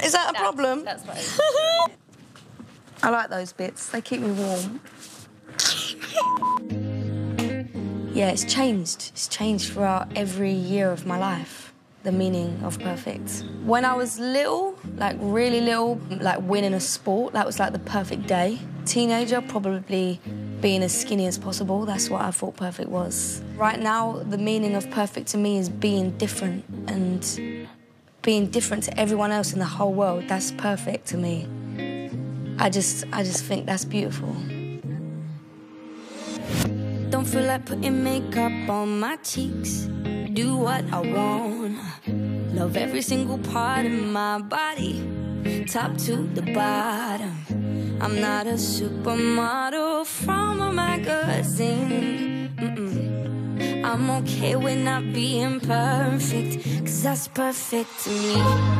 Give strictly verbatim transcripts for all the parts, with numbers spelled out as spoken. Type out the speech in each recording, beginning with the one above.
Is that a that's, problem? That's fine. I like those bits. They keep me warm. Yeah, it's changed. It's changed throughout every year of my life, the meaning of perfect. When I was little, like really little, like winning a sport, that was like the perfect day. Teenager, probably being as skinny as possible. That's what I thought perfect was. Right now, the meaning of perfect to me is being different and being different to everyone else in the whole world. That's perfect to me. I just, I just think that's beautiful. Don't feel like putting makeup on my cheeks. Do what I want. Love every single part of my body, top to the bottom. I'm not a supermodel from a magazine. Mm-mm. I'm okay with not being perfect, 'cause that's perfect to me.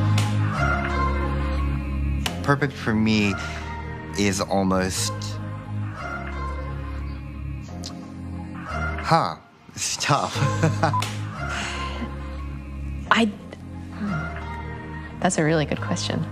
Perfect for me is almost... Huh, it's tough. I... That's a really good question.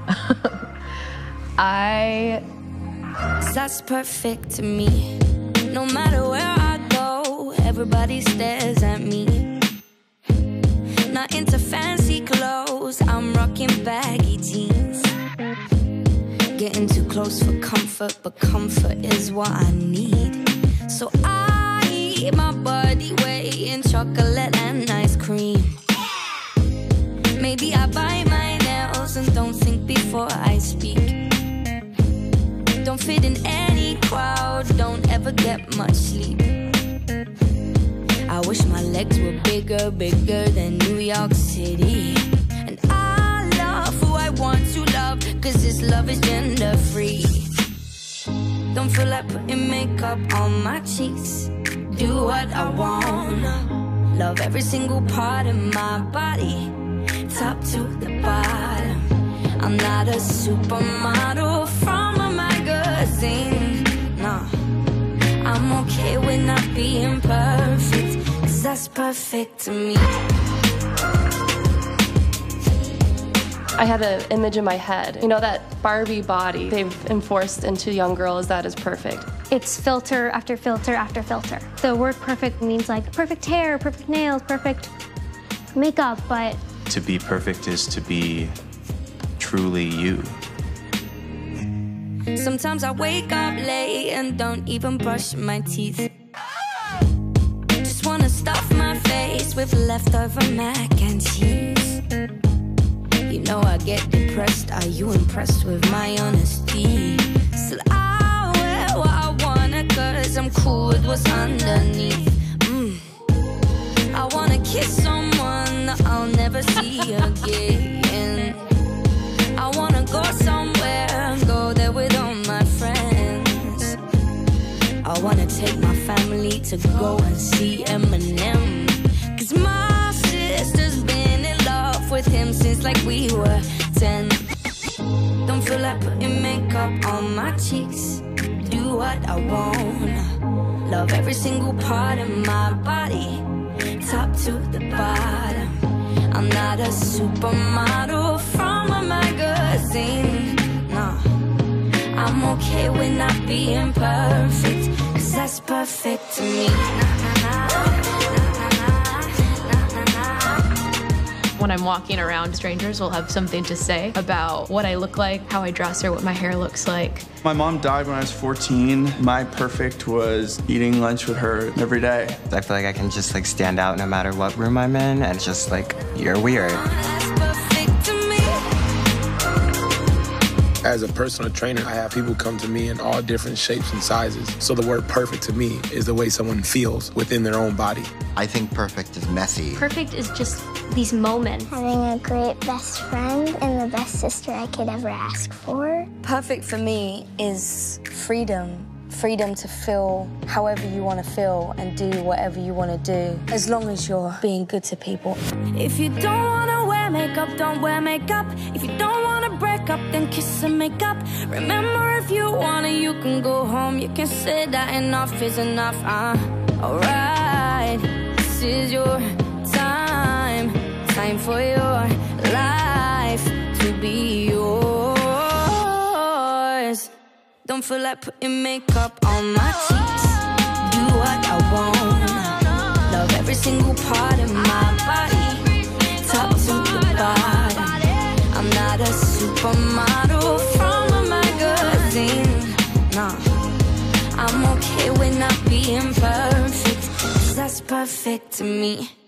I... That's perfect to me. No matter where I go, everybody stares at me. Not into fancy clothes, I'm rocking baggy jeans. Getting too close for comfort, but comfort is what I need. So I eat my body weight in chocolate and ice cream. Maybe I bite my nails and don't think before I speak. Don't fit in any crowd, don't ever get much sleep. I wish my legs were bigger, bigger than New York City. And I love who I want to love, 'cause this love is gender free. Don't feel like putting makeup on my cheeks. Do what I want. Love every single part of my body, top to the bottom. I'm not a supermodel from a magazine. No, I'm okay with not being perfect, 'cause that's perfect to me. I had an image in my head. You know, that Barbie body they've enforced into young girls that is perfect. It's filter after filter after filter. The word perfect means like perfect hair, perfect nails, perfect makeup, but... To be perfect is to be truly you. Sometimes I wake up late and don't even brush my teeth. Just wanna stuff my face with leftover mac and cheese. You know I get depressed, are you impressed with my honesty? Still I wear what I wanna, 'cause I'm cool with what's underneath. mm. I wanna kiss someone that I'll never see again. I wanna go somewhere, go there with all my friends. I wanna take my family to go and see Eminem, 'cause my sister's been in love with him since like we were ten. Don't feel like putting makeup on my cheeks. Do what I want. Love every single part of my body, top to the bottom. I'm not a supermodel from a magazine. No, I'm okay with not being perfect, 'cause that's perfect to me. When I'm walking around, strangers will have something to say about what I look like, how I dress, or what my hair looks like. My mom died when I was fourteen. My perfect was eating lunch with her every day. I feel like I can just like stand out no matter what room I'm in, and it's just like, you're weird. As a personal trainer, I have people come to me in all different shapes and sizes. So the word perfect to me is the way someone feels within their own body. I think perfect is messy. Perfect is just these moments. Having a great best friend and the best sister I could ever ask for. Perfect for me is freedom. Freedom to feel however you want to feel and do whatever you want to do, as long as you're being good to people. If you don't want to wear makeup, don't wear makeup. If you don't want to break up, then kiss and make up. Remember, if you want to, you can go home. You can say that enough is enough. Uh, alright, this is your time. Time for your life to be yours. Don't feel like putting makeup on my cheeks. Do what I want. Love every single part of my body. Top to the bottom. I'm not a supermodel from a magazine. Nah, I'm okay with not being perfect, 'cause that's perfect to me.